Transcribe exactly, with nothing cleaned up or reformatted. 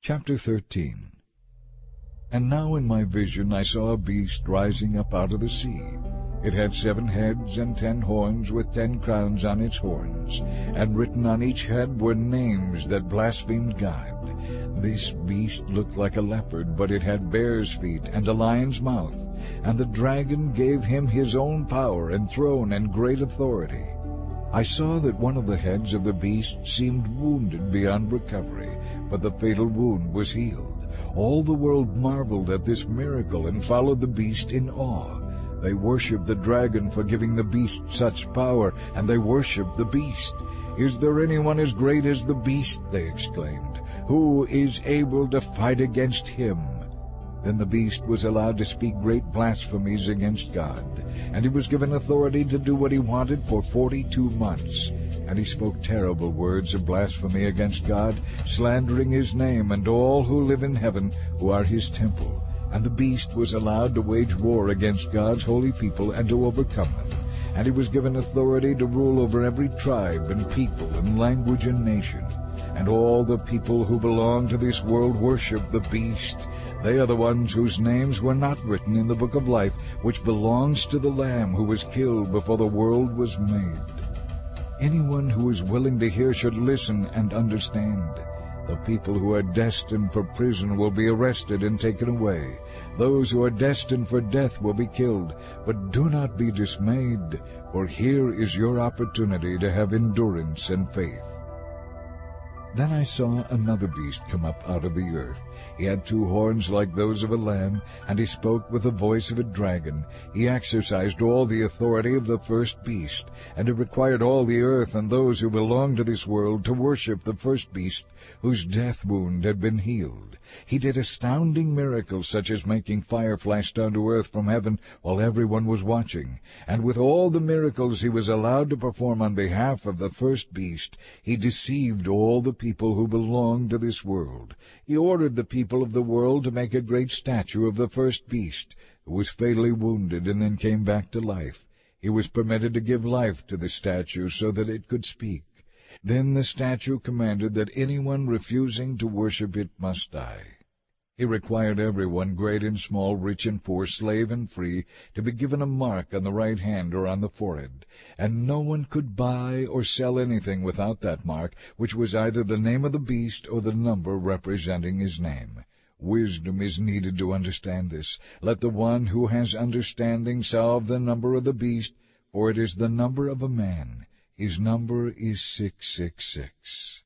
Chapter thirteen. And now in my vision I saw a beast rising up out of the sea. It had seven heads and ten horns, with ten crowns on its horns, and written on each head were names that blasphemed God. This beast looked like a leopard, but it had bear's feet and a lion's mouth, and the dragon gave him his own power and throne and great authority. I saw that one of the heads of the beast seemed wounded beyond recovery, but the fatal wound was healed. All the world marveled at this miracle and followed the beast in awe. They worshipped the dragon for giving the beast such power, and they worshipped the beast. "Is there anyone as great as the beast?" they exclaimed. "Who is able to fight against him?" Then the beast was allowed to speak great blasphemies against God, and he was given authority to do what he wanted for forty-two months. And he spoke terrible words of blasphemy against God, slandering his name and all who live in heaven, who are his temple. And the beast was allowed to wage war against God's holy people and to overcome them. And he was given authority to rule over every tribe and people and language and nation. And all the people who belong to this world worship the beast. They are the ones whose names were not written in the book of life, which belongs to the Lamb who was killed before the world was made. Anyone who is willing to hear should listen and understand. The people who are destined for prison will be arrested and taken away. Those who are destined for death will be killed. But do not be dismayed, for here is your opportunity to have endurance and faith. Then I saw another beast come up out of the earth. He had two horns like those of a lamb, and he spoke with the voice of a dragon. He exercised all the authority of the first beast, and it required all the earth and those who belong to this world to worship the first beast, whose death wound had been healed. He did astounding miracles, such as making fire flash down to earth from heaven while everyone was watching. And with all the miracles he was allowed to perform on behalf of the first beast, he deceived all the people who belonged to this world. He ordered the people of the world to make a great statue of the first beast, who was fatally wounded and then came back to life. He was permitted to give life to the statue so that it could speak. Then the statue commanded that anyone refusing to worship it must die. He required everyone, great and small, rich and poor, slave and free, to be given a mark on the right hand or on the forehead, and no one could buy or sell anything without that mark, which was either the name of the beast or the number representing his name. Wisdom is needed to understand this. Let the one who has understanding solve the number of the beast, for it is the number of a man. His number is six six six.